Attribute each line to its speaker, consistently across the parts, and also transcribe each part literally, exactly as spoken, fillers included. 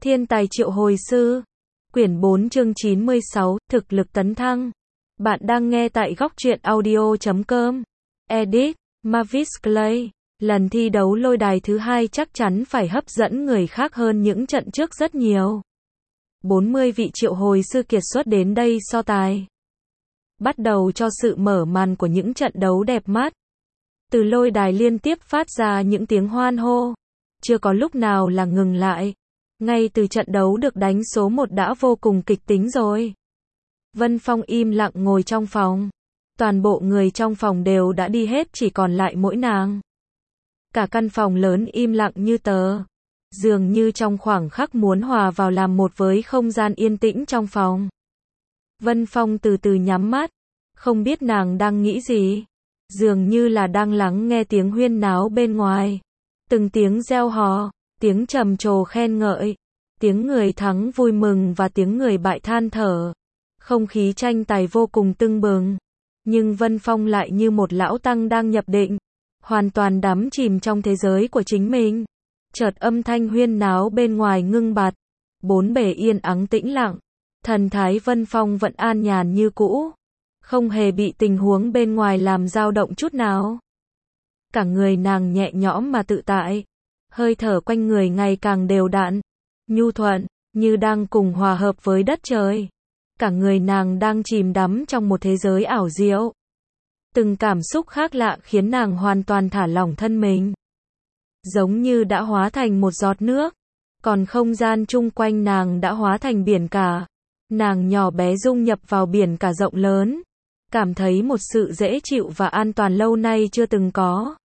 Speaker 1: Thiên tài triệu hồi sư. Quyển bốn chương chín mươi sáu, thực lực tấn thăng. Bạn đang nghe tại góc truyện audio chấm com. Edit, Mavis Clay. Lần thi đấu lôi đài thứ hai chắc chắn phải hấp dẫn người khác hơn những trận trước rất nhiều. bốn mươi vị triệu hồi sư kiệt xuất đến đây so tài. Bắt đầu cho sự mở màn của những trận đấu đẹp mắt. Từ lôi đài liên tiếp phát ra những tiếng hoan hô. Chưa có lúc nào là ngừng lại. Ngay từ trận đấu được đánh số một đã vô cùng kịch tính rồi. Vân Phong im lặng ngồi trong phòng. Toàn bộ người trong phòng đều đã đi hết, chỉ còn lại mỗi nàng. Cả căn phòng lớn im lặng như tờ. Dường như trong khoảng khắc muốn hòa vào làm một với không gian yên tĩnh trong phòng. Vân Phong từ từ nhắm mắt. Không biết nàng đang nghĩ gì. Dường như là đang lắng nghe tiếng huyên náo bên ngoài. Từng tiếng reo hò, tiếng trầm trồ khen ngợi, tiếng người thắng vui mừng và tiếng người bại than thở. Không khí tranh tài vô cùng tưng bừng. Nhưng Vân Phong lại như một lão tăng đang nhập định, hoàn toàn đắm chìm trong thế giới của chính mình. Chợt âm thanh huyên náo bên ngoài ngưng bặt. Bốn bề yên ắng tĩnh lặng. Thần thái Vân Phong vẫn an nhàn như cũ. Không hề bị tình huống bên ngoài làm dao động chút nào. Cả người nàng nhẹ nhõm mà tự tại. Hơi thở quanh người ngày càng đều đặn, nhu thuận, như đang cùng hòa hợp với đất trời. Cả người nàng đang chìm đắm trong một thế giới ảo diệu. Từng cảm xúc khác lạ khiến nàng hoàn toàn thả lỏng thân mình. Giống như đã hóa thành một giọt nước. Còn không gian chung quanh nàng đã hóa thành biển cả. Nàng nhỏ bé dung nhập vào biển cả rộng lớn. Cảm thấy một sự dễ chịu và an toàn lâu nay chưa từng có.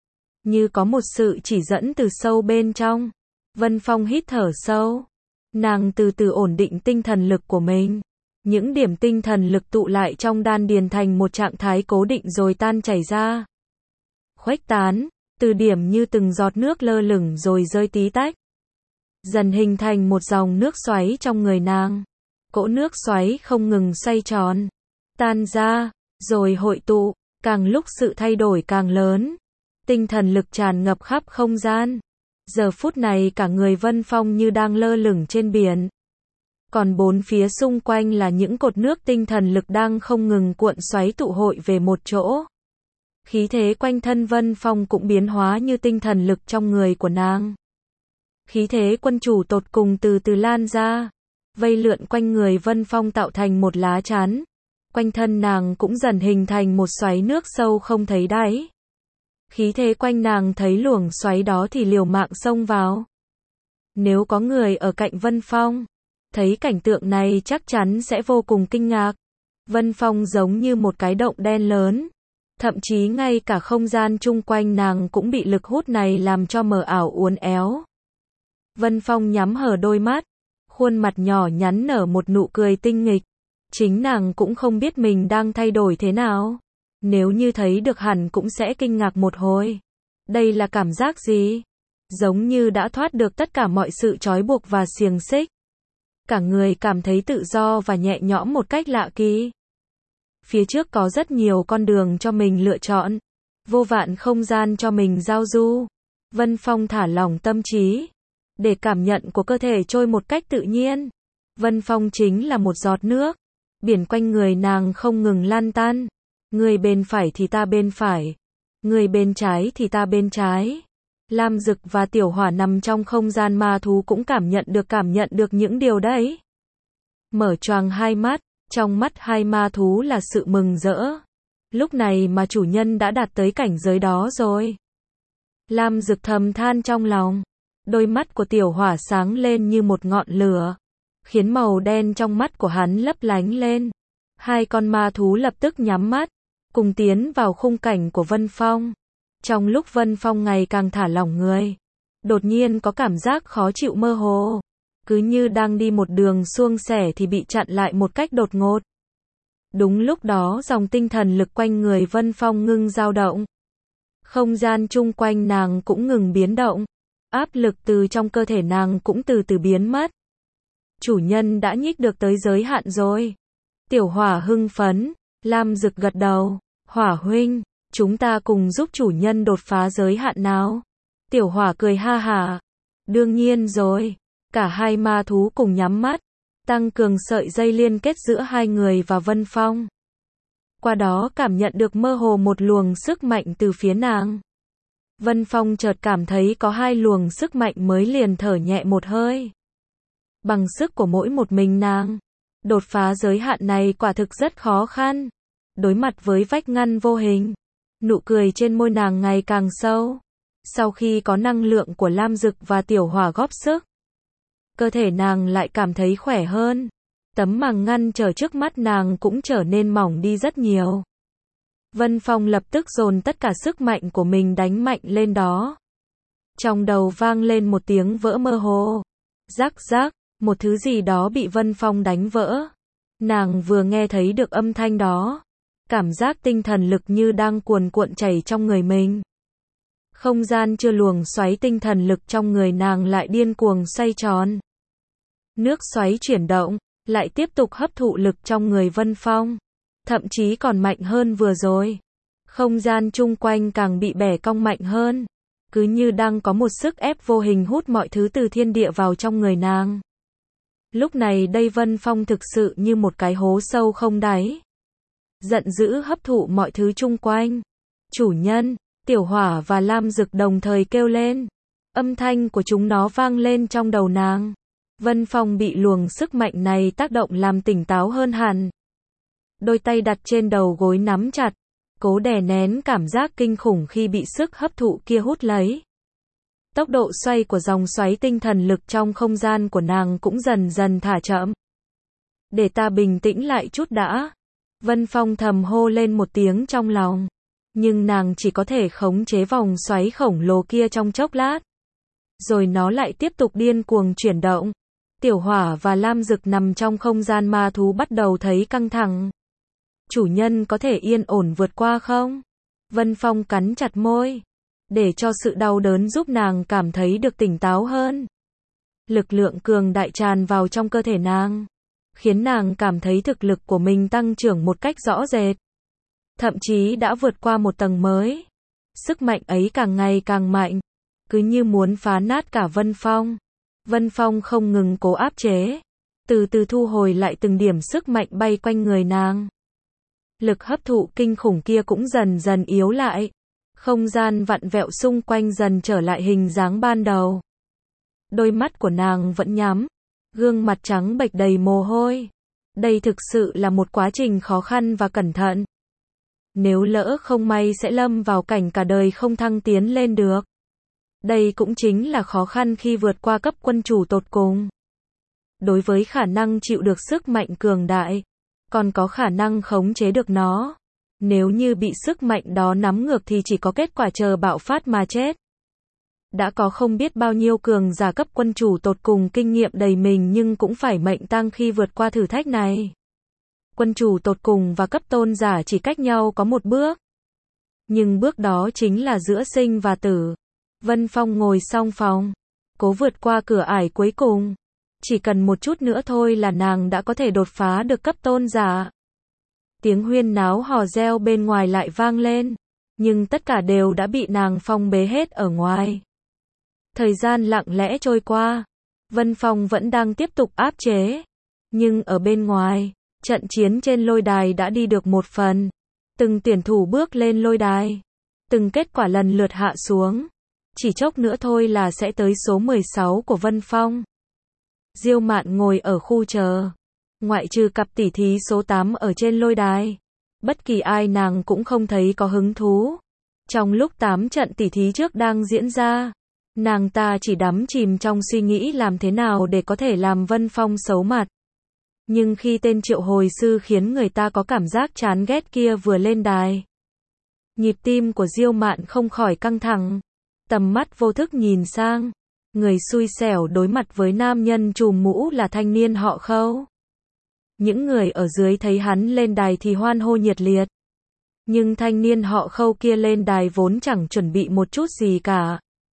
Speaker 1: Như có một sự chỉ dẫn từ sâu bên trong. Vân Phong hít thở sâu. Nàng từ từ ổn định tinh thần lực của mình. Những điểm tinh thần lực tụ lại trong đan điền thành một trạng thái cố định rồi tan chảy ra. Khuếch tán, từ điểm như từng giọt nước lơ lửng rồi rơi tí tách. Dần hình thành một dòng nước xoáy trong người nàng. Cỗ nước xoáy không ngừng xoay tròn. Tan ra, rồi hội tụ, càng lúc sự thay đổi càng lớn. Tinh thần lực tràn ngập khắp không gian. Giờ phút này cả người Vân Phong như đang lơ lửng trên biển. Còn bốn phía xung quanh là những cột nước tinh thần lực đang không ngừng cuộn xoáy tụ hội về một chỗ. Khí thế quanh thân Vân Phong cũng biến hóa như tinh thần lực trong người của nàng. Khí thế quân chủ tột cùng từ từ lan ra. Vây lượn quanh người Vân Phong tạo thành một lá chắn. Quanh thân nàng cũng dần hình thành một xoáy nước sâu không thấy đáy. Khí thế quanh nàng thấy luồng xoáy đó thì liều mạng xông vào. Nếu có người ở cạnh Vân Phong, thấy cảnh tượng này chắc chắn sẽ vô cùng kinh ngạc. Vân Phong giống như một cái động đen lớn. Thậm chí ngay cả không gian chung quanh nàng cũng bị lực hút này làm cho mờ ảo uốn éo. Vân Phong nhắm hờ đôi mắt. Khuôn mặt nhỏ nhắn nở một nụ cười tinh nghịch. Chính nàng cũng không biết mình đang thay đổi thế nào. Nếu như thấy được hẳn cũng sẽ kinh ngạc một hồi. Đây là cảm giác gì? Giống như đã thoát được tất cả mọi sự trói buộc và xiềng xích. Cả người cảm thấy tự do và nhẹ nhõm một cách lạ kỳ. Phía trước có rất nhiều con đường cho mình lựa chọn. Vô vạn không gian cho mình giao du. Vân Phong thả lỏng tâm trí. Để cảm nhận của cơ thể trôi một cách tự nhiên. Vân Phong chính là một giọt nước. Biển quanh người nàng không ngừng lan tan. Người bên phải thì ta bên phải. Người bên trái thì ta bên trái. Lam Dực và Tiểu Hỏa nằm trong không gian ma thú cũng cảm nhận được cảm nhận được những điều đấy. Mở choàng hai mắt, trong mắt hai ma thú là sự mừng rỡ. Lúc này mà chủ nhân đã đạt tới cảnh giới đó rồi. Lam Dực thầm than trong lòng. Đôi mắt của Tiểu Hỏa sáng lên như một ngọn lửa. Khiến màu đen trong mắt của hắn lấp lánh lên. Hai con ma thú lập tức nhắm mắt. Cùng tiến vào khung cảnh của Vân Phong. Trong lúc Vân Phong ngày càng thả lỏng người. Đột nhiên có cảm giác khó chịu mơ hồ. Cứ như đang đi một đường suông sẻ thì bị chặn lại một cách đột ngột. Đúng lúc đó dòng tinh thần lực quanh người Vân Phong ngưng dao động. Không gian chung quanh nàng cũng ngừng biến động. Áp lực từ trong cơ thể nàng cũng từ từ biến mất. Chủ nhân đã nhích được tới giới hạn rồi. Tiểu Hỏa hưng phấn. Lam Dực gật đầu. Hỏa huynh, chúng ta cùng giúp chủ nhân đột phá giới hạn nào? Tiểu Hỏa cười ha hả. Đương nhiên rồi. Cả hai ma thú cùng nhắm mắt, tăng cường sợi dây liên kết giữa hai người và Vân Phong. Qua đó cảm nhận được mơ hồ một luồng sức mạnh từ phía nàng. Vân Phong chợt cảm thấy có hai luồng sức mạnh mới liền thở nhẹ một hơi. Bằng sức của mỗi một mình nàng, đột phá giới hạn này quả thực rất khó khăn. Đối mặt với vách ngăn vô hình, nụ cười trên môi nàng ngày càng sâu. Sau khi có năng lượng của Lam Dực và Tiểu Hỏa góp sức, cơ thể nàng lại cảm thấy khỏe hơn. Tấm màng ngăn trở trước mắt nàng cũng trở nên mỏng đi rất nhiều. Vân Phong lập tức dồn tất cả sức mạnh của mình đánh mạnh lên đó. Trong đầu vang lên một tiếng vỡ mơ hồ. Rắc rắc, một thứ gì đó bị Vân Phong đánh vỡ. Nàng vừa nghe thấy được âm thanh đó, cảm giác tinh thần lực như đang cuồn cuộn chảy trong người mình. Không gian chưa luồng xoáy tinh thần lực trong người nàng lại điên cuồng xoay tròn. Nước xoáy chuyển động, lại tiếp tục hấp thụ lực trong người Vân Phong. Thậm chí còn mạnh hơn vừa rồi. Không gian chung quanh càng bị bẻ cong mạnh hơn. Cứ như đang có một sức ép vô hình hút mọi thứ từ thiên địa vào trong người nàng. Lúc này đây Vân Phong thực sự như một cái hố sâu không đáy. Giận dữ hấp thụ mọi thứ chung quanh. Chủ nhân, Tiểu Hỏa và Lam Dực đồng thời kêu lên. Âm thanh của chúng nó vang lên trong đầu nàng. Vân Phong bị luồng sức mạnh này tác động làm tỉnh táo hơn hẳn. Đôi tay đặt trên đầu gối nắm chặt, cố đè nén cảm giác kinh khủng khi bị sức hấp thụ kia hút lấy. Tốc độ xoay của dòng xoáy tinh thần lực trong không gian của nàng cũng dần dần thả chậm. Để ta bình tĩnh lại chút đã. Vân Phong thầm hô lên một tiếng trong lòng. Nhưng nàng chỉ có thể khống chế vòng xoáy khổng lồ kia trong chốc lát. Rồi nó lại tiếp tục điên cuồng chuyển động. Tiểu Hỏa và Lam Dực nằm trong không gian ma thú bắt đầu thấy căng thẳng. Chủ nhân có thể yên ổn vượt qua không? Vân Phong cắn chặt môi, để cho sự đau đớn giúp nàng cảm thấy được tỉnh táo hơn. Lực lượng cường đại tràn vào trong cơ thể nàng, khiến nàng cảm thấy thực lực của mình tăng trưởng một cách rõ rệt. Thậm chí đã vượt qua một tầng mới. Sức mạnh ấy càng ngày càng mạnh, cứ như muốn phá nát cả Vân Phong. Vân Phong không ngừng cố áp chế, từ từ thu hồi lại từng điểm sức mạnh bay quanh người nàng. Lực hấp thụ kinh khủng kia cũng dần dần yếu lại. Không gian vặn vẹo xung quanh dần trở lại hình dáng ban đầu. Đôi mắt của nàng vẫn nhắm, gương mặt trắng bệch đầy mồ hôi. Đây thực sự là một quá trình khó khăn và cẩn thận. Nếu lỡ không may sẽ lâm vào cảnh cả đời không thăng tiến lên được. Đây cũng chính là khó khăn khi vượt qua cấp quân chủ tột cùng. Đối với khả năng chịu được sức mạnh cường đại, còn có khả năng khống chế được nó. Nếu như bị sức mạnh đó nắm ngược thì chỉ có kết quả chờ bạo phát mà chết. Đã có không biết bao nhiêu cường giả cấp quân chủ tột cùng kinh nghiệm đầy mình nhưng cũng phải mệnh tang khi vượt qua thử thách này. Quân chủ tột cùng và cấp tôn giả chỉ cách nhau có một bước. Nhưng bước đó chính là giữa sinh và tử. Vân Phong ngồi song phòng, cố vượt qua cửa ải cuối cùng. Chỉ cần một chút nữa thôi là nàng đã có thể đột phá được cấp tôn giả. Tiếng huyên náo hò reo bên ngoài lại vang lên, nhưng tất cả đều đã bị nàng phong bế hết ở ngoài. Thời gian lặng lẽ trôi qua, Vân Phong vẫn đang tiếp tục áp chế. Nhưng ở bên ngoài, trận chiến trên lôi đài đã đi được một phần. Từng tuyển thủ bước lên lôi đài, từng kết quả lần lượt hạ xuống. Chỉ chốc nữa thôi là sẽ tới số mười sáu của Vân Phong. Diêu Mạn ngồi ở khu chờ. Ngoại trừ cặp tỷ thí số tám ở trên lôi đài, bất kỳ ai nàng cũng không thấy có hứng thú. Trong lúc tám trận tỷ thí trước đang diễn ra, nàng ta chỉ đắm chìm trong suy nghĩ làm thế nào để có thể làm Vân Phong xấu mặt. Nhưng khi tên triệu hồi sư khiến người ta có cảm giác chán ghét kia vừa lên đài, nhịp tim của Diêu Mạn không khỏi căng thẳng. Tầm mắt vô thức nhìn sang, người xui xẻo đối mặt với nam nhân trùm mũ là thanh niên họ Khâu. Những người ở dưới thấy hắn lên đài thì hoan hô nhiệt liệt. Nhưng thanh niên họ Khâu kia lên đài vốn chẳng chuẩn bị một chút gì cả.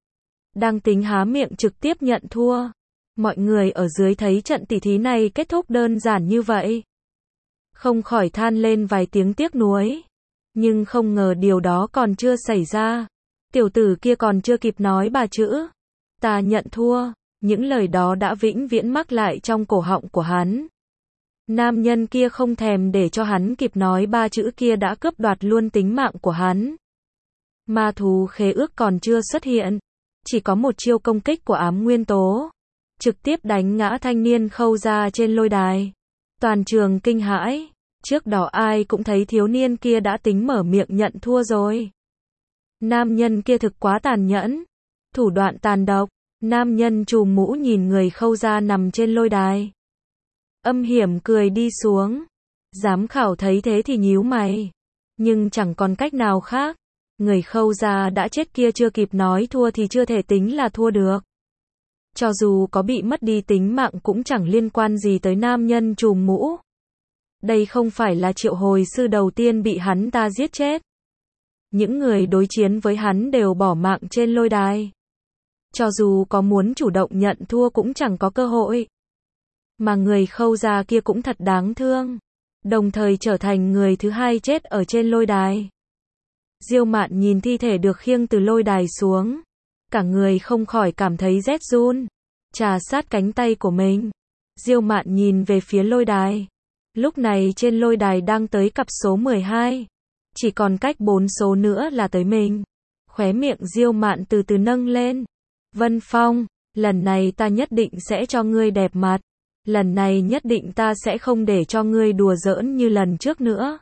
Speaker 1: Đang tính há miệng trực tiếp nhận thua. Mọi người ở dưới thấy trận tỷ thí này kết thúc đơn giản như vậy, không khỏi than lên vài tiếng tiếc nuối. Nhưng không ngờ điều đó còn chưa xảy ra. Tiểu tử kia còn chưa kịp nói ba chữ "ta nhận thua", Những lời đó đã vĩnh viễn mắc lại trong cổ họng của hắn. Nam nhân kia không thèm để cho hắn kịp nói ba chữ kia đã cướp đoạt luôn tính mạng của hắn. Ma thú khế ước còn chưa xuất hiện, chỉ có một chiêu công kích của ám nguyên tố, trực tiếp đánh ngã thanh niên Khâu gia trên lôi đài. Toàn trường kinh hãi, trước đó ai cũng thấy thiếu niên kia đã tính mở miệng nhận thua rồi. Nam nhân kia thực quá tàn nhẫn, thủ đoạn tàn độc. Nam nhân trùm mũ nhìn người Khâu gia nằm trên lôi đài, âm hiểm cười đi xuống. Giám khảo thấy thế thì nhíu mày, nhưng chẳng còn cách nào khác. Người Khâu gia đã chết kia chưa kịp nói thua thì chưa thể tính là thua được. Cho dù có bị mất đi tính mạng cũng chẳng liên quan gì tới nam nhân trùm mũ. Đây không phải là triệu hồi sư đầu tiên bị hắn ta giết chết. Những người đối chiến với hắn đều bỏ mạng trên lôi đài. Cho dù có muốn chủ động nhận thua cũng chẳng có cơ hội. Mà người Khâu gia kia cũng thật đáng thương, đồng thời trở thành người thứ hai chết ở trên lôi đài. Diêu Mạn nhìn thi thể được khiêng từ lôi đài xuống, cả người không khỏi cảm thấy rét run, trà sát cánh tay của mình. Diêu Mạn nhìn về phía lôi đài. Lúc này trên lôi đài đang tới cặp số mười hai, chỉ còn cách bốn số nữa là tới mình. Khóe miệng Diêu Mạn từ từ nâng lên. Vân Phong, lần này ta nhất định sẽ cho ngươi đẹp mặt. Lần này nhất định ta sẽ không để cho ngươi đùa giỡn như lần trước nữa.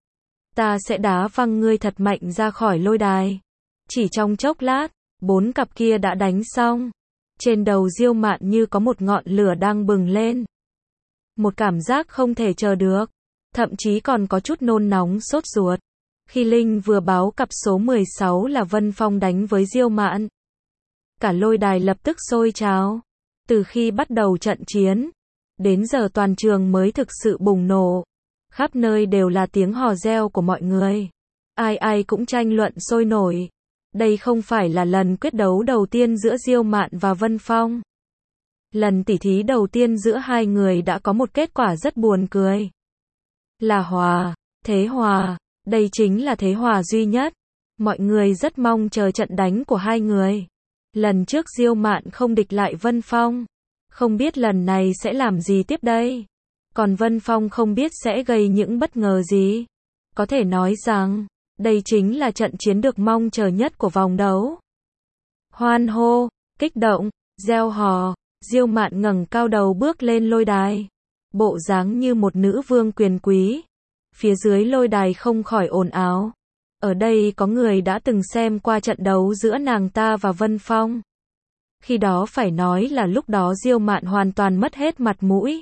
Speaker 1: Ta sẽ đá văng ngươi thật mạnh ra khỏi lôi đài. Chỉ trong chốc lát, bốn cặp kia đã đánh xong. Trên đầu Diêu Mạn như có một ngọn lửa đang bừng lên. Một cảm giác không thể chờ được, thậm chí còn có chút nôn nóng sốt ruột. Khi Linh vừa báo cặp số mười sáu là Vân Phong đánh với Diêu Mạn, cả lôi đài lập tức sôi trào. Từ khi bắt đầu trận chiến, đến giờ toàn trường mới thực sự bùng nổ. Khắp nơi đều là tiếng hò reo của mọi người. Ai ai cũng tranh luận sôi nổi. Đây không phải là lần quyết đấu đầu tiên giữa Diêu Mạn và Vân Phong. Lần tỉ thí đầu tiên giữa hai người đã có một kết quả rất buồn cười. Là hòa, thế hòa. Đây chính là thế hòa duy nhất. Mọi người rất mong chờ trận đánh của hai người. Lần trước Diêu Mạn không địch lại Vân Phong, không biết lần này sẽ làm gì tiếp đây. Còn Vân Phong không biết sẽ gây những bất ngờ gì. Có thể nói rằng, đây chính là trận chiến được mong chờ nhất của vòng đấu. Hoan hô, kích động, reo hò, Diêu Mạn ngẩng cao đầu bước lên lôi đài. Bộ dáng như một nữ vương quyền quý. Phía dưới lôi đài không khỏi ồn ào. Ở đây có người đã từng xem qua trận đấu giữa nàng ta và Vân Phong. Khi đó phải nói là lúc đó Diêu Mạn hoàn toàn mất hết mặt mũi.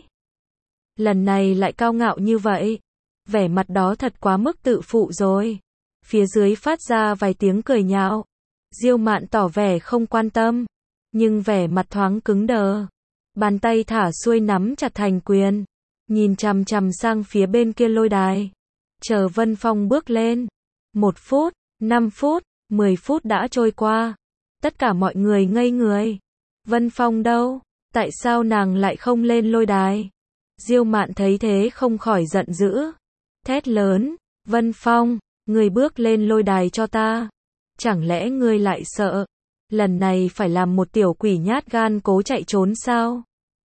Speaker 1: Lần này lại cao ngạo như vậy. Vẻ mặt đó thật quá mức tự phụ rồi. Phía dưới phát ra vài tiếng cười nhạo. Diêu Mạn tỏ vẻ không quan tâm, nhưng vẻ mặt thoáng cứng đờ. Bàn tay thả xuôi nắm chặt thành quyền, nhìn chằm chằm sang phía bên kia lôi đài. Chờ Vân Phong bước lên. Một phút, năm phút, mười phút đã trôi qua. Tất cả mọi người ngây người. Vân Phong đâu? Tại sao nàng lại không lên lôi đài? Diêu Mạn thấy thế không khỏi giận dữ. Thét lớn, Vân Phong, ngươi bước lên lôi đài cho ta. Chẳng lẽ ngươi lại sợ? Lần này phải làm một tiểu quỷ nhát gan cố chạy trốn sao?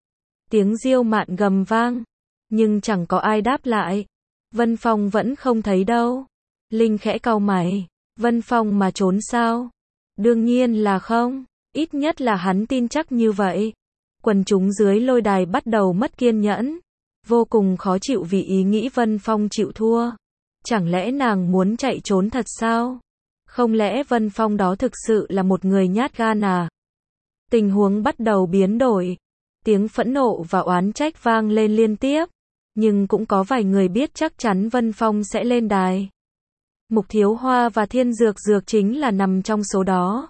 Speaker 1: Tiếng Diêu Mạn gầm vang, nhưng chẳng có ai đáp lại. Vân Phong vẫn không thấy đâu. Linh khẽ cau mày, Vân Phong mà trốn sao? Đương nhiên là không, ít nhất là hắn tin chắc như vậy. Quần chúng dưới lôi đài bắt đầu mất kiên nhẫn, vô cùng khó chịu vì ý nghĩ Vân Phong chịu thua. Chẳng lẽ nàng muốn chạy trốn thật sao? Không lẽ Vân Phong đó thực sự là một người nhát gan à? Tình huống bắt đầu biến đổi. Tiếng phẫn nộ và oán trách vang lên liên tiếp. Nhưng cũng có vài người biết chắc chắn Vân Phong sẽ lên đài. Mục Thiếu Hoa và Thiên Dược Dược chính là nằm trong số đó.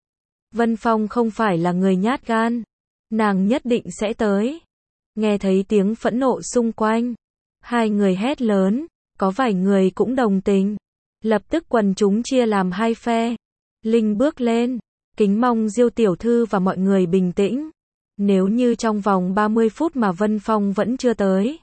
Speaker 1: Vân Phong không phải là người nhát gan. Nàng nhất định sẽ tới. Nghe thấy tiếng phẫn nộ xung quanh, hai người hét lớn, có vài người cũng đồng tình. Lập tức quần chúng chia làm hai phe. Linh bước lên, kính mong Diêu tiểu thư và mọi người bình tĩnh. Nếu như trong vòng ba mươi phút mà Vân Phong vẫn chưa tới,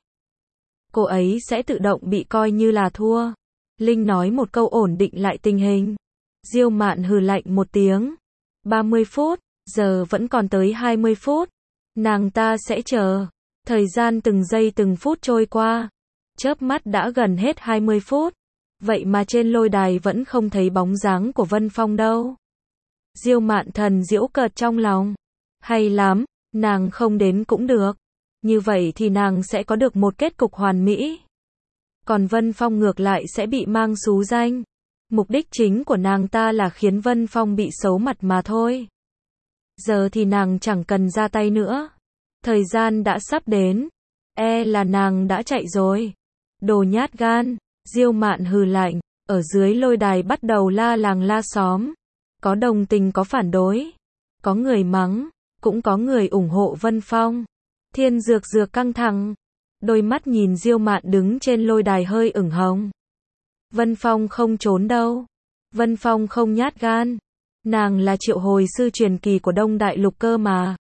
Speaker 1: cô ấy sẽ tự động bị coi như là thua. Linh nói một câu ổn định lại tình hình. Diêu Mạn hừ lạnh một tiếng. ba mươi phút, Giờ vẫn còn tới hai mươi phút. Nàng ta sẽ chờ. Thời gian từng giây từng phút trôi qua. Chớp mắt đã gần hết hai mươi phút. Vậy mà trên lôi đài vẫn không thấy bóng dáng của Vân Phong đâu. Diêu Mạn Thần giễu cợt trong lòng. Hay lắm, nàng không đến cũng được. Như vậy thì nàng sẽ có được một kết cục hoàn mỹ. Còn Vân Phong ngược lại sẽ bị mang xú danh. Mục đích chính của nàng ta là khiến Vân Phong bị xấu mặt mà thôi. Giờ thì nàng chẳng cần ra tay nữa. Thời gian đã sắp đến. E là nàng đã chạy rồi. Đồ nhát gan. Diêu Mạn hừ lạnh. Ở dưới lôi đài bắt đầu la làng la xóm. Có đồng tình có phản đối. Có người mắng. Cũng có người ủng hộ Vân Phong. Thiên Dược Dược căng thẳng. Đôi mắt nhìn Diêu Mạn đứng trên lôi đài hơi ửng hồng. Vân Phong không trốn đâu. Vân Phong không nhát gan. Nàng là triệu hồi sư truyền kỳ của Đông Đại Lục cơ mà.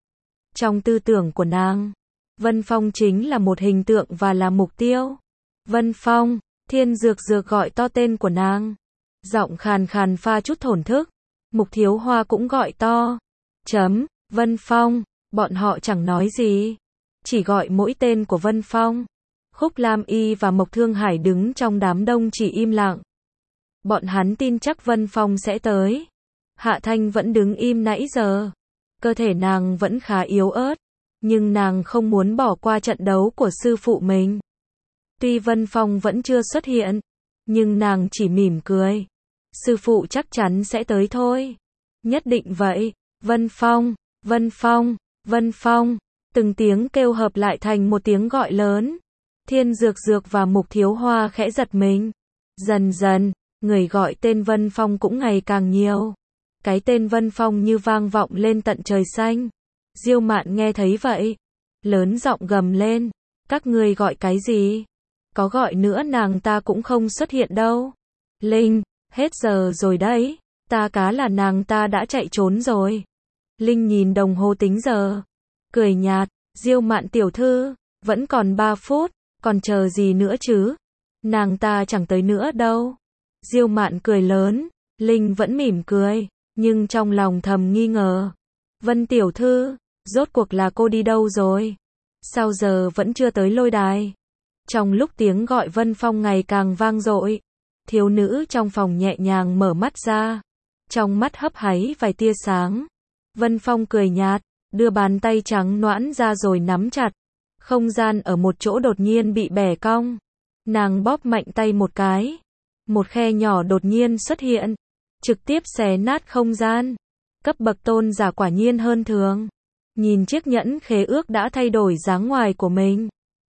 Speaker 1: Trong tư tưởng của nàng, Vân Phong chính là một hình tượng và là mục tiêu. Vân Phong, Thiên Dược Dược gọi to tên của nàng. Giọng khàn khàn pha chút thổn thức. Mục Thiếu Hoa cũng gọi to. Chấm, Vân Phong, bọn họ chẳng nói gì. Chỉ gọi mỗi tên của Vân Phong. Khúc Lam Y và Mộc Thương Hải đứng trong đám đông chỉ im lặng. Bọn hắn tin chắc Vân Phong sẽ tới. Hạ Thanh vẫn đứng im nãy giờ. Cơ thể nàng vẫn khá yếu ớt. Nhưng nàng không muốn bỏ qua trận đấu của sư phụ mình. Tuy Vân Phong vẫn chưa xuất hiện. Nhưng nàng chỉ mỉm cười. Sư phụ chắc chắn sẽ tới thôi. Nhất định vậy. Vân Phong, Vân Phong, Vân Phong. Từng tiếng kêu hợp lại thành một tiếng gọi lớn. Thiên Dược Dược và Mục Thiếu Hoa khẽ giật mình. Dần dần, người gọi tên Vân Phong cũng ngày càng nhiều. Cái tên Vân Phong như vang vọng lên tận trời xanh. Diêu Mạn nghe thấy vậy. Lớn giọng gầm lên. Các ngươi gọi cái gì? Có gọi nữa nàng ta cũng không xuất hiện đâu. Linh, hết giờ rồi đấy. Ta cá là nàng ta đã chạy trốn rồi. Linh nhìn đồng hồ tính giờ. Cười nhạt. Diêu Mạn tiểu thư, vẫn còn ba phút. Còn chờ gì nữa chứ? Nàng ta chẳng tới nữa đâu. Diêu Mạn cười lớn. Linh vẫn mỉm cười. Nhưng trong lòng thầm nghi ngờ. Vân tiểu thư, rốt cuộc là cô đi đâu rồi? Sao giờ vẫn chưa tới lôi đài? Trong lúc tiếng gọi Vân Phong ngày càng vang dội, thiếu nữ trong phòng nhẹ nhàng mở mắt ra. Trong mắt hấp háy vài tia sáng. Vân Phong cười nhạt, đưa bàn tay trắng nõn ra rồi nắm chặt. Không gian ở một chỗ đột nhiên bị bẻ cong. Nàng bóp mạnh tay một cái. Một khe nhỏ đột nhiên xuất hiện. Trực tiếp xé nát không gian. Cấp bậc tôn giả quả nhiên hơn thường. Nhìn chiếc nhẫn khế ước đã thay đổi dáng ngoài của mình.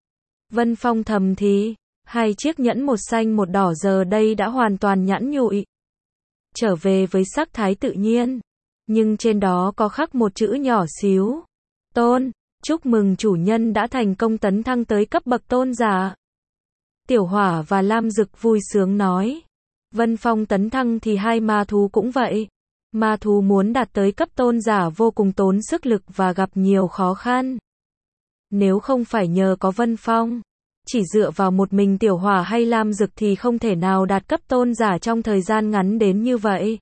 Speaker 1: Vân Phong thầm thì. Hai chiếc nhẫn một xanh một đỏ giờ đây đã hoàn toàn nhẵn nhụi. Trở về với sắc thái tự nhiên. Nhưng trên đó có khắc một chữ nhỏ xíu. Tôn, chúc mừng chủ nhân đã thành công tấn thăng tới cấp bậc tôn giả. Tiểu Hỏa và Lam Dực vui sướng nói. Vân Phong tấn thăng thì hai ma thú cũng vậy. Ma thú muốn đạt tới cấp tôn giả vô cùng tốn sức lực và gặp nhiều khó khăn. Nếu không phải nhờ có Vân Phong, chỉ dựa vào một mình Tiểu Hỏa hay Lam Dực thì không thể nào đạt cấp tôn giả trong thời gian ngắn đến như vậy.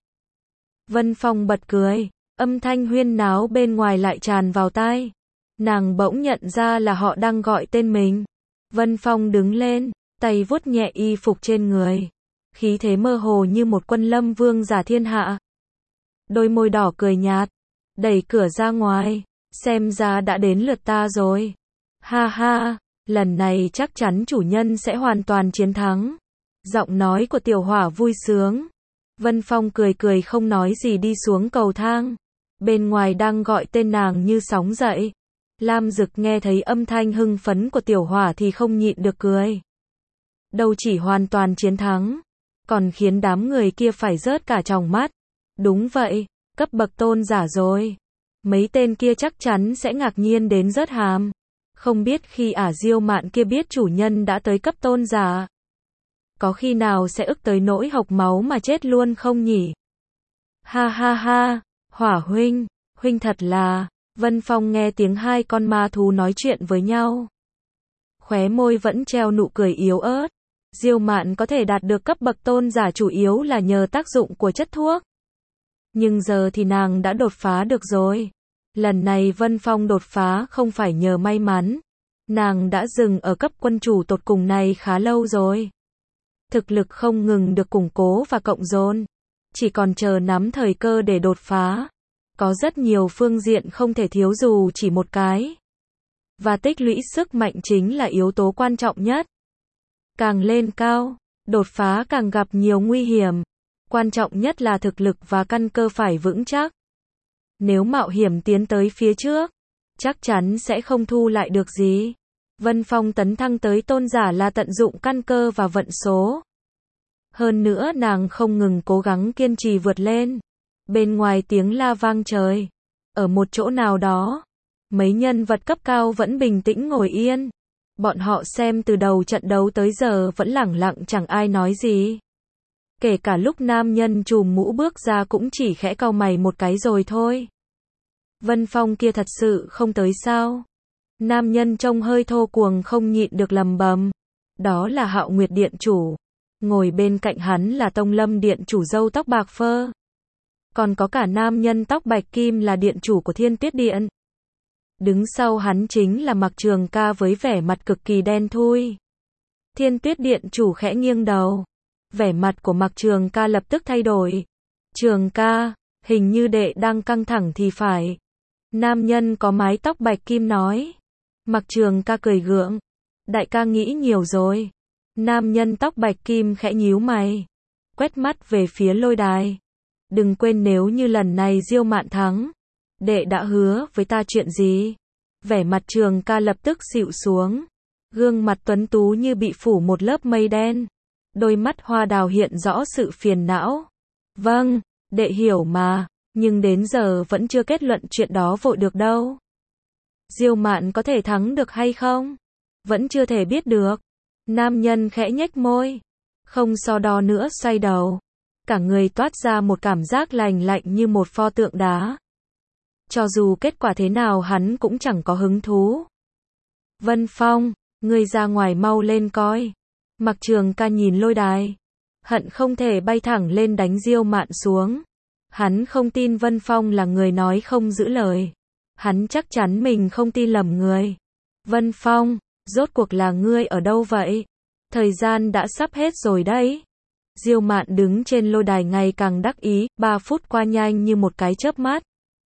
Speaker 1: Vân Phong bật cười, âm thanh huyên náo bên ngoài lại tràn vào tai. Nàng bỗng nhận ra là họ đang gọi tên mình. Vân Phong đứng lên, tay vuốt nhẹ y phục trên người. Khí thế mơ hồ như một quân lâm vương giả thiên hạ. Đôi môi đỏ cười nhạt, đẩy cửa ra ngoài, xem ra đã đến lượt ta rồi. Ha ha, lần này chắc chắn chủ nhân sẽ hoàn toàn chiến thắng. Giọng nói của Tiểu Hỏa vui sướng. Vân Phong cười cười không nói gì đi xuống cầu thang. Bên ngoài đang gọi tên nàng như sóng dậy. Lam Dực nghe thấy âm thanh hưng phấn của Tiểu Hỏa thì không nhịn được cười. Đâu chỉ hoàn toàn chiến thắng, còn khiến đám người kia phải rớt cả tròng mắt. Đúng vậy, cấp bậc tôn giả rồi. Mấy tên kia chắc chắn sẽ ngạc nhiên đến rớt hàm. Không biết khi ả Diêu Mạn kia biết chủ nhân đã tới cấp tôn giả, có khi nào sẽ ức tới nỗi hộc máu mà chết luôn không nhỉ? Ha ha ha, Hỏa huynh, huynh thật là. Vân Phong nghe tiếng hai con ma thú nói chuyện với nhau. Khóe môi vẫn treo nụ cười yếu ớt. Diêu Mạn có thể đạt được cấp bậc tôn giả chủ yếu là nhờ tác dụng của chất thuốc. Nhưng giờ thì nàng đã đột phá được rồi. Lần này Vân Phong đột phá không phải nhờ may mắn. Nàng đã dừng ở cấp quân chủ tột cùng này khá lâu rồi. Thực lực không ngừng được củng cố và cộng dồn. Chỉ còn chờ nắm thời cơ để đột phá. Có rất nhiều phương diện không thể thiếu dù chỉ một cái. Và tích lũy sức mạnh chính là yếu tố quan trọng nhất. Càng lên cao, đột phá càng gặp nhiều nguy hiểm. Quan trọng nhất là thực lực và căn cơ phải vững chắc. Nếu mạo hiểm tiến tới phía trước, chắc chắn sẽ không thu lại được gì. Vân Phong tấn thăng tới tôn giả là tận dụng căn cơ và vận số. Hơn nữa nàng không ngừng cố gắng kiên trì vượt lên. Bên ngoài tiếng la vang trời. Ở một chỗ nào đó, mấy nhân vật cấp cao vẫn bình tĩnh ngồi yên. Bọn họ xem từ đầu trận đấu tới giờ vẫn lẳng lặng chẳng ai nói gì. Kể cả lúc nam nhân trùm mũ bước ra cũng chỉ khẽ cau mày một cái rồi thôi. Vân Phong kia thật sự không tới sao? Nam nhân trông hơi thô cuồng không nhịn được lầm bầm. Đó là Hạo Nguyệt Điện chủ. Ngồi bên cạnh hắn là Tông Lâm Điện chủ râu tóc bạc phơ. Còn có cả nam nhân tóc bạch kim là điện chủ của Thiên Tuyết Điện. Đứng sau hắn chính là Mạc Trường Ca với vẻ mặt cực kỳ đen thui. Thiên Tuyết Điện chủ khẽ nghiêng đầu. Vẻ mặt của Mạc Trường Ca lập tức thay đổi. Trường Ca, hình như đệ đang căng thẳng thì phải. Nam nhân có mái tóc bạch kim nói. Mạc Trường Ca cười gượng. Đại ca nghĩ nhiều rồi. Nam nhân tóc bạch kim khẽ nhíu mày. Quét mắt về phía lôi đài. Đừng quên nếu như lần này Diêu Mạn thắng. Đệ đã hứa với ta chuyện gì? Vẻ mặt Trường Ca lập tức xịu xuống. Gương mặt tuấn tú như bị phủ một lớp mây đen. Đôi mắt hoa đào hiện rõ sự phiền não. Vâng, đệ hiểu mà. Nhưng đến giờ vẫn chưa kết luận chuyện đó vội được đâu. Diêu Mạn có thể thắng được hay không? Vẫn chưa thể biết được. Nam nhân khẽ nhếch môi. Không so đo nữa xoay đầu. Cả người toát ra một cảm giác lành lạnh như một pho tượng đá. Cho dù kết quả thế nào hắn cũng chẳng có hứng thú. Vân Phong, ngươi ra ngoài mau lên coi. Mạc Trường Ca nhìn lôi đài. Hận không thể bay thẳng lên đánh Diêu Mạn xuống. Hắn không tin Vân Phong là người nói không giữ lời. Hắn chắc chắn mình không tin lầm người. Vân Phong, rốt cuộc là ngươi ở đâu vậy? Thời gian đã sắp hết rồi đấy. Diêu Mạn đứng trên lôi đài ngày càng đắc ý, ba phút qua nhanh như một cái chớp mắt.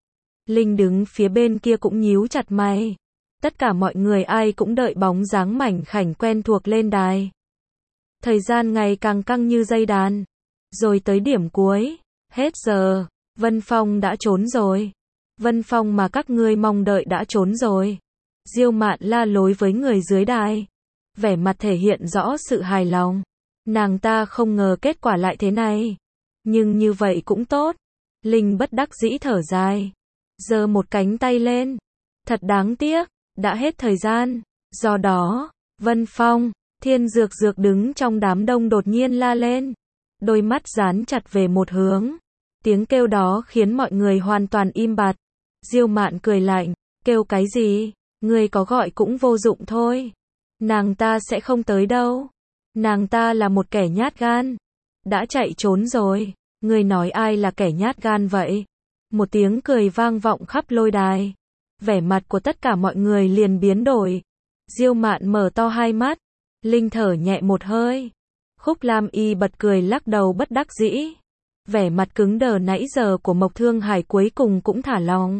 Speaker 1: Linh đứng phía bên kia cũng nhíu chặt mày. Tất cả mọi người ai cũng đợi bóng dáng mảnh khảnh quen thuộc lên đài. Thời gian ngày càng căng như dây đàn. Rồi tới điểm cuối. Hết giờ. Vân Phong đã trốn rồi. Vân Phong mà các ngươi mong đợi đã trốn rồi. Diêu Mạn la lối với người dưới đài. Vẻ mặt thể hiện rõ sự hài lòng. Nàng ta không ngờ kết quả lại thế này. Nhưng như vậy cũng tốt. Linh bất đắc dĩ thở dài. Giơ một cánh tay lên. Thật đáng tiếc. Đã hết thời gian. Do đó, Vân Phong, Thiên Dược Dược đứng trong đám đông đột nhiên la lên. Đôi mắt dán chặt về một hướng. Tiếng kêu đó khiến mọi người hoàn toàn im bặt. Diêu Mạn cười lạnh. Kêu cái gì? Người có gọi cũng vô dụng thôi. Nàng ta sẽ không tới đâu. Nàng ta là một kẻ nhát gan. Đã chạy trốn rồi. Người nói ai là kẻ nhát gan vậy? Một tiếng cười vang vọng khắp lôi đài. Vẻ mặt của tất cả mọi người liền biến đổi. Diêu Mạn mở to hai mắt. Linh thở nhẹ một hơi. Khúc Lam Y bật cười lắc đầu bất đắc dĩ. Vẻ mặt cứng đờ nãy giờ của Mộc Thương Hải cuối cùng cũng thả lỏng.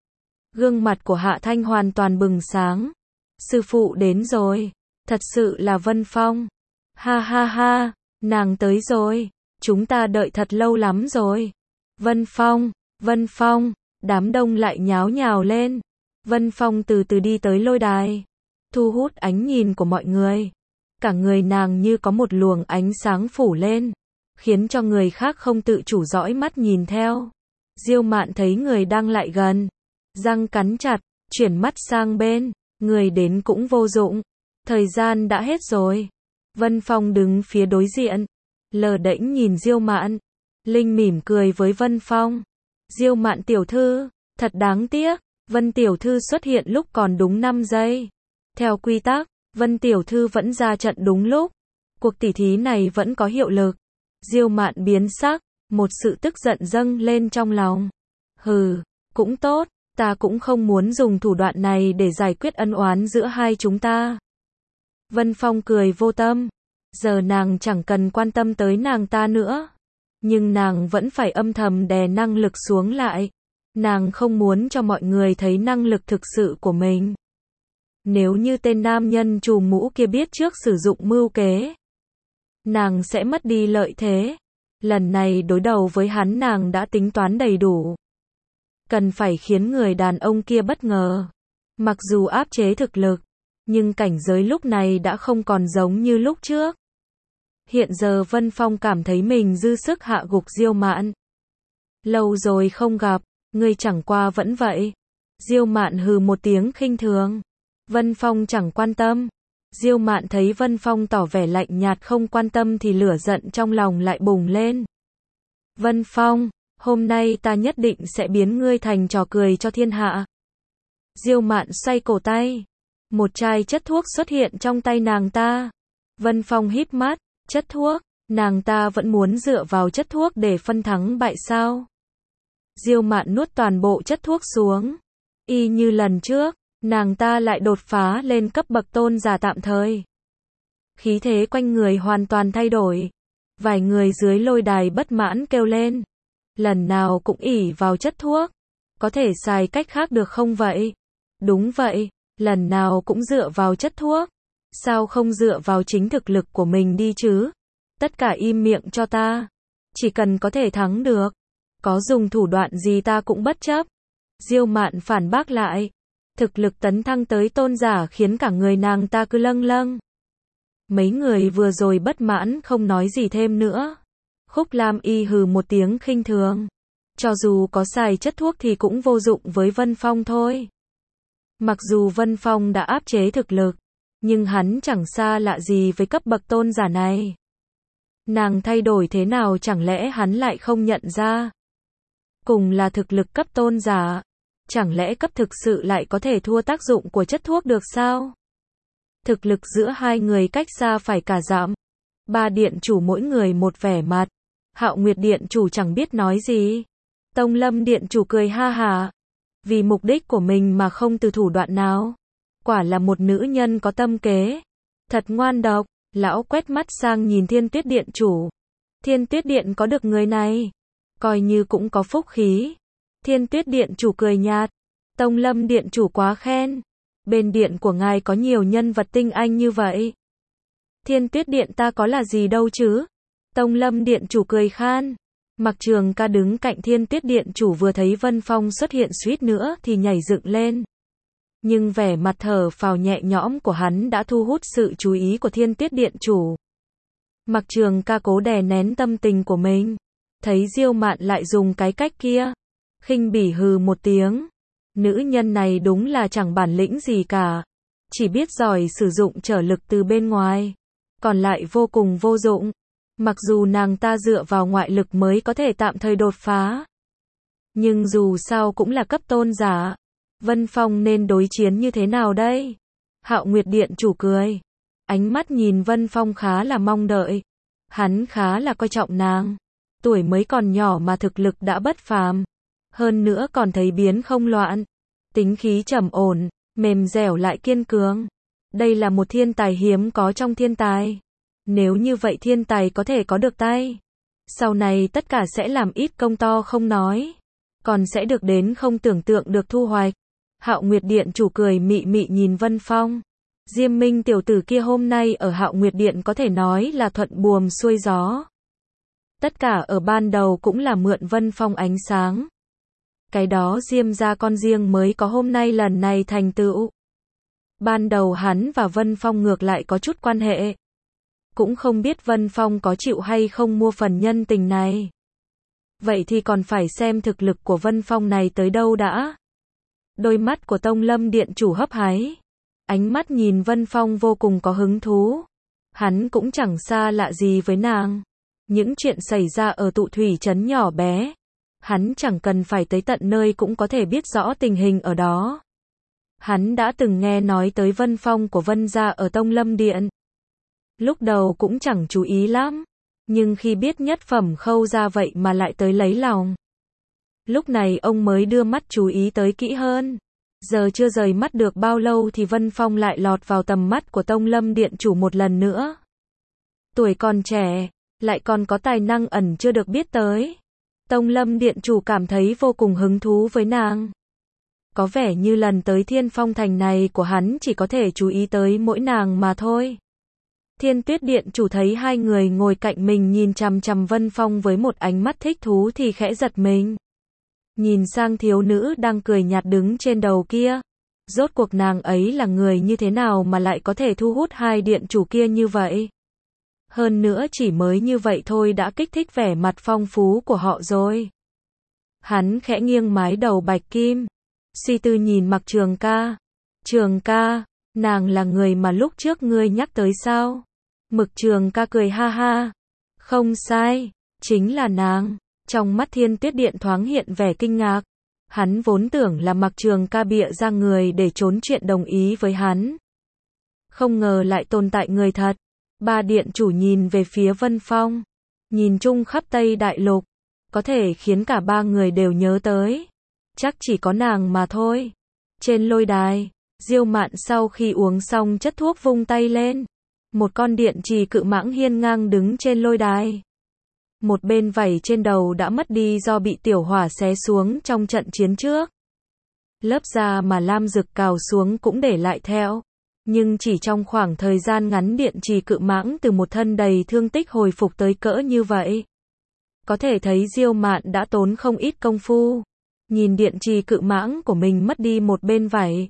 Speaker 1: Gương mặt của Hạ Thanh hoàn toàn bừng sáng. Sư phụ đến rồi. Thật sự là Vân Phong. Ha ha ha, nàng tới rồi. Chúng ta đợi thật lâu lắm rồi. Vân Phong, Vân Phong, đám đông lại nháo nhào lên. Vân Phong từ từ đi tới lôi đài. Thu hút ánh nhìn của mọi người. Cả người nàng như có một luồng ánh sáng phủ lên. Khiến cho người khác không tự chủ dõi mắt nhìn theo. Diêu Mạn thấy người đang lại gần. Răng cắn chặt, chuyển mắt sang bên. Người đến cũng vô dụng. Thời gian đã hết rồi. Vân Phong đứng phía đối diện. Lờ đễnh nhìn Diêu Mạn. Linh mỉm cười với Vân Phong. Diêu Mạn tiểu thư, thật đáng tiếc. Vân tiểu thư xuất hiện lúc còn đúng năm giây. Theo quy tắc, Vân tiểu thư vẫn ra trận đúng lúc. Cuộc tỉ thí này vẫn có hiệu lực. Diêu Mạn biến sắc. Một sự tức giận dâng lên trong lòng. Hừ, cũng tốt, ta cũng không muốn dùng thủ đoạn này để giải quyết ân oán giữa hai chúng ta. Vân Phong cười vô tâm. Giờ nàng chẳng cần quan tâm tới nàng ta nữa. Nhưng nàng vẫn phải âm thầm đè năng lực xuống lại. Nàng không muốn cho mọi người thấy năng lực thực sự của mình. Nếu như tên nam nhân trùm mũ kia biết trước sử dụng mưu kế, nàng sẽ mất đi lợi thế. Lần này đối đầu với hắn nàng đã tính toán đầy đủ. Cần phải khiến người đàn ông kia bất ngờ. Mặc dù áp chế thực lực, nhưng cảnh giới lúc này đã không còn giống như lúc trước. Hiện giờ Vân Phong cảm thấy mình dư sức hạ gục Diêu Mạn. Lâu rồi không gặp, ngươi chẳng qua vẫn vậy. Diêu Mạn hừ một tiếng khinh thường. Vân Phong chẳng quan tâm. Diêu Mạn thấy Vân Phong tỏ vẻ lạnh nhạt không quan tâm thì lửa giận trong lòng lại bùng lên. Vân Phong, hôm nay ta nhất định sẽ biến ngươi thành trò cười cho thiên hạ. Diêu Mạn xoay cổ tay. Một chai chất thuốc xuất hiện trong tay nàng ta. Vân Phong híp mắt, chất thuốc, nàng ta vẫn muốn dựa vào chất thuốc để phân thắng bại sao? Diêu Mạn nuốt toàn bộ chất thuốc xuống. Y như lần trước, nàng ta lại đột phá lên cấp bậc tôn giả tạm thời. Khí thế quanh người hoàn toàn thay đổi. Vài người dưới lôi đài bất mãn kêu lên. Lần nào cũng ỷ vào chất thuốc. Có thể xài cách khác được không vậy? Đúng vậy, lần nào cũng dựa vào chất thuốc. Sao không dựa vào chính thực lực của mình đi chứ? Tất cả im miệng cho ta. Chỉ cần có thể thắng được. Có dùng thủ đoạn gì ta cũng bất chấp. Diêu Mạn phản bác lại. Thực lực tấn thăng tới tôn giả khiến cả người nàng ta cứ lâng lâng. Mấy người vừa rồi bất mãn không nói gì thêm nữa. Khúc Lam Y hừ một tiếng khinh thường. Cho dù có xài chất thuốc thì cũng vô dụng với Vân Phong thôi. Mặc dù Vân Phong đã áp chế thực lực, nhưng hắn chẳng xa lạ gì với cấp bậc tôn giả này. Nàng thay đổi thế nào chẳng lẽ hắn lại không nhận ra? Cùng là thực lực cấp tôn giả, chẳng lẽ cấp thực sự lại có thể thua tác dụng của chất thuốc được sao? Thực lực giữa hai người cách xa phải cả dặm. Ba điện chủ mỗi người một vẻ mặt. Hạo Nguyệt điện chủ chẳng biết nói gì. Tông Lâm điện chủ cười ha hả. Vì mục đích của mình mà không từ thủ đoạn nào. Quả là một nữ nhân có tâm kế. Thật ngoan độc. Lão quét mắt sang nhìn Thiên Tuyết điện chủ. Thiên Tuyết điện có được người này, coi như cũng có phúc khí. Thiên Tuyết điện chủ cười nhạt. Tông Lâm điện chủ quá khen. Bên điện của ngài có nhiều nhân vật tinh anh như vậy. Thiên Tuyết điện ta có là gì đâu chứ? Tông Lâm điện chủ cười khan. Mặc Trường Ca đứng cạnh Thiên Tuyết điện chủ vừa thấy Vân Phong xuất hiện suýt nữa thì nhảy dựng lên. Nhưng vẻ mặt thở phào nhẹ nhõm của hắn đã thu hút sự chú ý của Thiên Tuyết điện chủ. Mặc Trường Ca cố đè nén tâm tình của mình. Thấy Diêu Mạn lại dùng cái cách kia. Khinh bỉ hừ một tiếng. Nữ nhân này đúng là chẳng bản lĩnh gì cả. Chỉ biết giỏi sử dụng trở lực từ bên ngoài. Còn lại vô cùng vô dụng. Mặc dù nàng ta dựa vào ngoại lực mới có thể tạm thời đột phá. Nhưng dù sao cũng là cấp tôn giả. Vân Phong nên đối chiến như thế nào đây? Hạo Nguyệt điện chủ cười. Ánh mắt nhìn Vân Phong khá là mong đợi. Hắn khá là coi trọng nàng. Tuổi mới còn nhỏ mà thực lực đã bất phàm. Hơn nữa còn thấy biến không loạn. Tính khí trầm ổn, mềm dẻo lại kiên cường. Đây là một thiên tài hiếm có trong thiên tài. Nếu như vậy thiên tài có thể có được tay. Sau này tất cả sẽ làm ít công to không nói. Còn sẽ được đến không tưởng tượng được thu hoạch. Hạo Nguyệt điện chủ cười mị mị nhìn Vân Phong. Diêm Minh tiểu tử kia hôm nay ở Hạo Nguyệt điện có thể nói là thuận buồm xuôi gió. Tất cả ở ban đầu cũng là mượn Vân Phong ánh sáng. Cái đó Diêm gia con riêng mới có hôm nay lần này thành tựu. Ban đầu hắn và Vân Phong ngược lại có chút quan hệ. Cũng không biết Vân Phong có chịu hay không mua phần nhân tình này. Vậy thì còn phải xem thực lực của Vân Phong này tới đâu đã. Đôi mắt của Tông Lâm điện chủ hấp háy. Ánh mắt nhìn Vân Phong vô cùng có hứng thú. Hắn cũng chẳng xa lạ gì với nàng. Những chuyện xảy ra ở tụ thủy trấn nhỏ bé. Hắn chẳng cần phải tới tận nơi cũng có thể biết rõ tình hình ở đó. Hắn đã từng nghe nói tới Vân Phong của Vân gia ở Tông Lâm điện. Lúc đầu cũng chẳng chú ý lắm. Nhưng khi biết nhất phẩm Khâu gia vậy mà lại tới lấy lòng. Lúc này ông mới đưa mắt chú ý tới kỹ hơn. Giờ chưa rời mắt được bao lâu thì Vân Phong lại lọt vào tầm mắt của Tông Lâm Điện chủ một lần nữa. Tuổi còn trẻ, lại còn có tài năng ẩn chưa được biết tới. Tông Lâm Điện chủ cảm thấy vô cùng hứng thú với nàng. Có vẻ như lần tới Thiên Phong Thành này của hắn chỉ có thể chú ý tới mỗi nàng mà thôi. Thiên Tuyết Điện chủ thấy hai người ngồi cạnh mình nhìn chằm chằm Vân Phong với một ánh mắt thích thú thì khẽ giật mình. Nhìn sang thiếu nữ đang cười nhạt đứng trên đầu kia. Rốt cuộc nàng ấy là người như thế nào mà lại có thể thu hút hai điện chủ kia như vậy? Hơn nữa chỉ mới như vậy thôi đã kích thích vẻ mặt phong phú của họ rồi. Hắn khẽ nghiêng mái đầu bạch kim. Suy tư nhìn Mặc Trường ca. Trường ca, nàng là người mà lúc trước ngươi nhắc tới sao? Mực Trường ca cười ha ha. Không sai, chính là nàng. Trong mắt Thiên Tuyết Điện thoáng hiện vẻ kinh ngạc. Hắn vốn tưởng là Mặc Trường ca bịa ra người để trốn chuyện đồng ý với hắn. Không ngờ lại tồn tại người thật. Ba điện chủ nhìn về phía Vân Phong. Nhìn chung khắp Tây Đại Lục. Có thể khiến cả ba người đều nhớ tới. Chắc chỉ có nàng mà thôi. Trên lôi đài, Diêu Mạn sau khi uống xong chất thuốc vung tay lên. Một con điện trì cự mãng hiên ngang đứng trên lôi đài. Một bên vảy trên đầu đã mất đi do bị tiểu hỏa xé xuống trong trận chiến trước. Lớp da mà lam dực cào xuống cũng để lại theo. Nhưng chỉ trong khoảng thời gian ngắn điện trì cự mãng từ một thân đầy thương tích hồi phục tới cỡ như vậy. Có thể thấy Diêu Mạn đã tốn không ít công phu. Nhìn điện trì cự mãng của mình mất đi một bên vảy.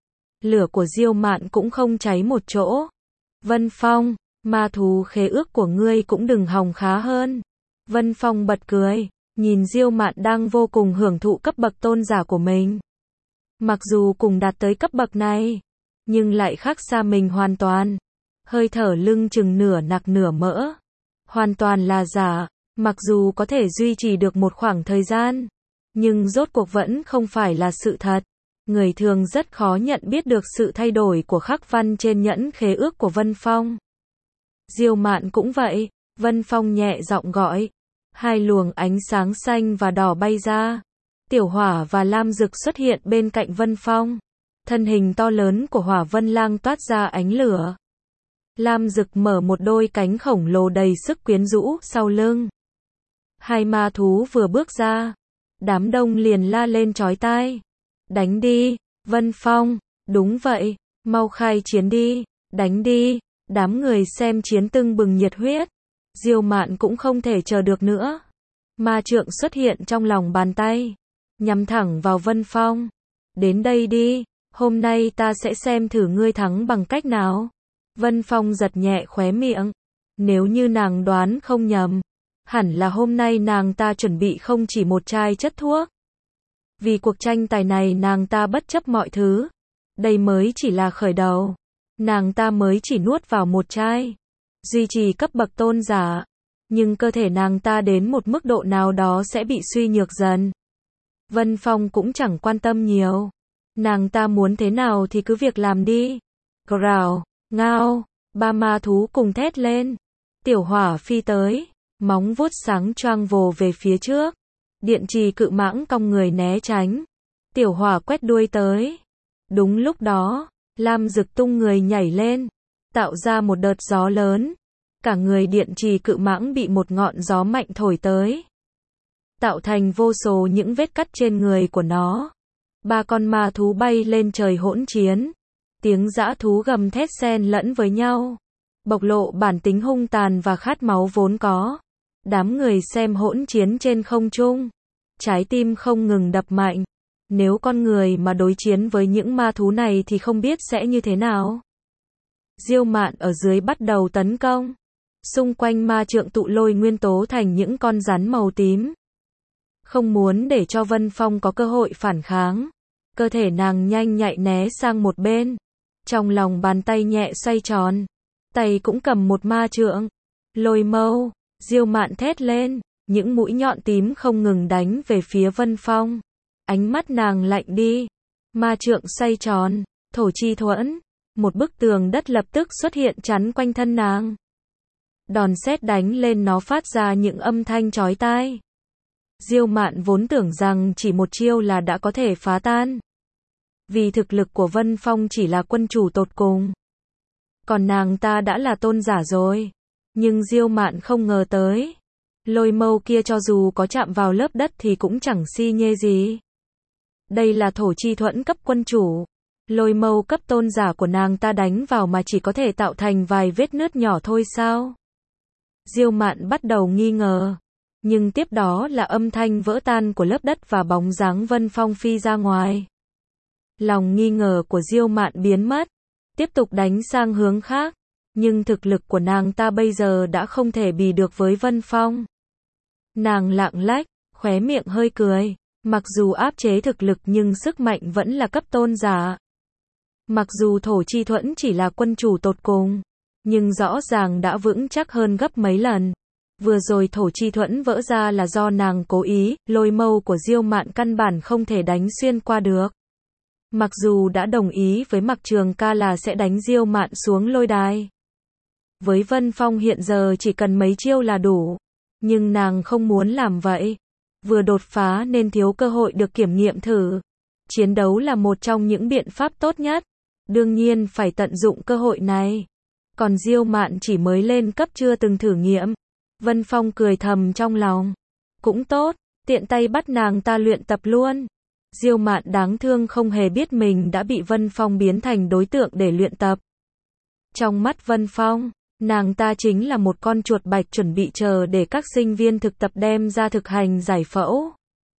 Speaker 1: Lửa của Diêu Mạn cũng không cháy một chỗ. Vân Phong, ma thú khế ước của ngươi cũng đừng hòng khá hơn. Vân Phong bật cười, nhìn Diêu Mạn đang vô cùng hưởng thụ cấp bậc tôn giả của mình. Mặc dù cùng đạt tới cấp bậc này, nhưng lại khác xa mình hoàn toàn. Hơi thở lưng chừng nửa nặc nửa mỡ. Hoàn toàn là giả, mặc dù có thể duy trì được một khoảng thời gian. Nhưng rốt cuộc vẫn không phải là sự thật. Người thường rất khó nhận biết được sự thay đổi của khắc văn trên nhẫn khế ước của Vân Phong. Diêu Mạn cũng vậy, Vân Phong nhẹ giọng gọi. Hai luồng ánh sáng xanh và đỏ bay ra. Tiểu hỏa và lam dực xuất hiện bên cạnh Vân Phong. Thân hình to lớn của Hỏa Vân Lang toát ra ánh lửa. Lam dực mở một đôi cánh khổng lồ đầy sức quyến rũ sau lưng. Hai ma thú vừa bước ra. Đám đông liền la lên chói tai. Đánh đi, Vân Phong, đúng vậy, mau khai chiến đi, đánh đi. Đám người xem chiến tưng bừng nhiệt huyết. Diêu Mạn cũng không thể chờ được nữa. Ma trượng xuất hiện trong lòng bàn tay. Nhắm thẳng vào Vân Phong. Đến đây đi, hôm nay ta sẽ xem thử ngươi thắng bằng cách nào. Vân Phong giật nhẹ khóe miệng. Nếu như nàng đoán không nhầm, hẳn là hôm nay nàng ta chuẩn bị không chỉ một chai chất thuốc. Vì cuộc tranh tài này nàng ta bất chấp mọi thứ. Đây mới chỉ là khởi đầu. Nàng ta mới chỉ nuốt vào một chai. Duy trì cấp bậc tôn giả. Nhưng cơ thể nàng ta đến một mức độ nào đó sẽ bị suy nhược dần. Vân Phong cũng chẳng quan tâm nhiều. Nàng ta muốn thế nào thì cứ việc làm đi. Growl, ngao, ba ma thú cùng thét lên. Tiểu hỏa phi tới. Móng vuốt sáng choang vồ về phía trước. Điện trì cự mãng cong người né tránh. Tiểu hỏa quét đuôi tới. Đúng lúc đó, lam dực tung người nhảy lên. Tạo ra một đợt gió lớn. Cả người điện trì cự mãng bị một ngọn gió mạnh thổi tới. Tạo thành vô số những vết cắt trên người của nó. Ba con ma thú bay lên trời hỗn chiến. Tiếng dã thú gầm thét xen lẫn với nhau. Bộc lộ bản tính hung tàn và khát máu vốn có. Đám người xem hỗn chiến trên không trung. Trái tim không ngừng đập mạnh. Nếu con người mà đối chiến với những ma thú này thì không biết sẽ như thế nào. Diêu Mạn ở dưới bắt đầu tấn công. Xung quanh ma trượng tụ lôi nguyên tố thành những con rắn màu tím. Không muốn để cho Vân Phong có cơ hội phản kháng. Cơ thể nàng nhanh nhạy né sang một bên. Trong lòng bàn tay nhẹ xoay tròn. Tay cũng cầm một ma trượng. Lôi mâu. Diêu Mạn thét lên. Những mũi nhọn tím không ngừng đánh về phía Vân Phong. Ánh mắt nàng lạnh đi. Ma trượng xoay tròn. Thổ chi thuẫn. Một bức tường đất lập tức xuất hiện chắn quanh thân nàng. Đòn sét đánh lên nó phát ra những âm thanh chói tai. Diêu Mạn vốn tưởng rằng chỉ một chiêu là đã có thể phá tan. Vì thực lực của Vân Phong chỉ là quân chủ tột cùng. Còn nàng ta đã là tôn giả rồi. Nhưng Diêu Mạn không ngờ tới. Lôi mâu kia cho dù có chạm vào lớp đất thì cũng chẳng si nhê gì. Đây là thổ chi thuẫn cấp quân chủ. Lôi mâu cấp tôn giả của nàng ta đánh vào mà chỉ có thể tạo thành vài vết nứt nhỏ thôi sao? Diêu Mạn bắt đầu nghi ngờ. Nhưng tiếp đó là âm thanh vỡ tan của lớp đất và bóng dáng Vân Phong phi ra ngoài. Lòng nghi ngờ của Diêu Mạn biến mất. Tiếp tục đánh sang hướng khác. Nhưng thực lực của nàng ta bây giờ đã không thể bì được với Vân Phong. Nàng lạng lách, khóe miệng hơi cười. Mặc dù áp chế thực lực nhưng sức mạnh vẫn là cấp tôn giả. Mặc dù thổ chi thuẫn chỉ là quân chủ tột cùng, nhưng rõ ràng đã vững chắc hơn gấp mấy lần. Vừa rồi thổ chi thuẫn vỡ ra là do nàng cố ý, lôi mâu của Diêu Mạn căn bản không thể đánh xuyên qua được. Mặc dù đã đồng ý với Mạc Trường Ca là sẽ đánh Diêu Mạn xuống lôi đài. Với Vân Phong hiện giờ chỉ cần mấy chiêu là đủ. Nhưng nàng không muốn làm vậy. Vừa đột phá nên thiếu cơ hội được kiểm nghiệm thử. Chiến đấu là một trong những biện pháp tốt nhất. Đương nhiên phải tận dụng cơ hội này. Còn Diêu Mạn chỉ mới lên cấp chưa từng thử nghiệm. Vân Phong cười thầm trong lòng. Cũng tốt, tiện tay bắt nàng ta luyện tập luôn. Diêu Mạn đáng thương không hề biết mình đã bị Vân Phong biến thành đối tượng để luyện tập. Trong mắt Vân Phong, nàng ta chính là một con chuột bạch chuẩn bị chờ để các sinh viên thực tập đem ra thực hành giải phẫu.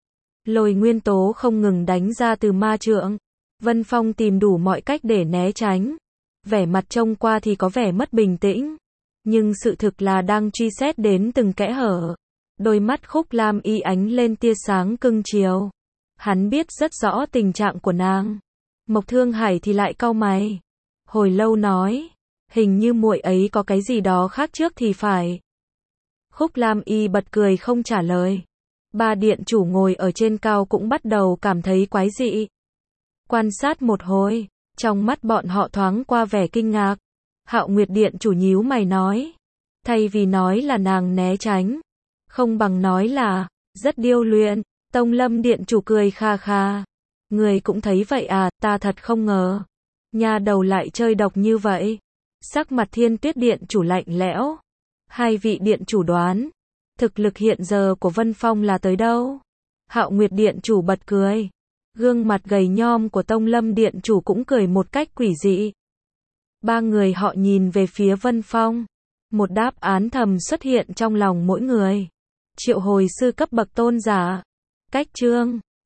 Speaker 1: Lôi nguyên tố không ngừng đánh ra từ ma trượng. Vân Phong tìm đủ mọi cách để né tránh. Vẻ mặt trông qua thì có vẻ mất bình tĩnh. Nhưng sự thực là đang truy xét đến từng kẽ hở. Đôi mắt Khúc Lam Y ánh lên tia sáng cưng chiều. Hắn biết rất rõ tình trạng của nàng. Mộc Thương Hải thì lại cau mày. Hồi lâu nói, hình như muội ấy có cái gì đó khác trước thì phải. Khúc Lam Y bật cười không trả lời. Ba điện chủ ngồi ở trên cao cũng bắt đầu cảm thấy quái dị. Quan sát một hồi, trong mắt bọn họ thoáng qua vẻ kinh ngạc. Hạo Nguyệt điện chủ nhíu mày nói, thay vì nói là nàng né tránh, không bằng nói là rất điêu luyện. Tông Lâm điện chủ cười kha kha, người cũng thấy vậy à, ta thật không ngờ, nha đầu lại chơi độc như vậy. Sắc mặt Thiên Tuyết điện chủ lạnh lẽo. Hai vị điện chủ đoán, thực lực hiện giờ của Vân Phong là tới đâu? Hạo Nguyệt điện chủ bật cười. Gương mặt gầy nhom của Tông Lâm điện chủ cũng cười một cách quỷ dị. Ba người họ nhìn về phía Vân Phong. Một đáp án thầm xuất hiện trong lòng mỗi người. Triệu hồi sư cấp bậc tôn giả. Cách chương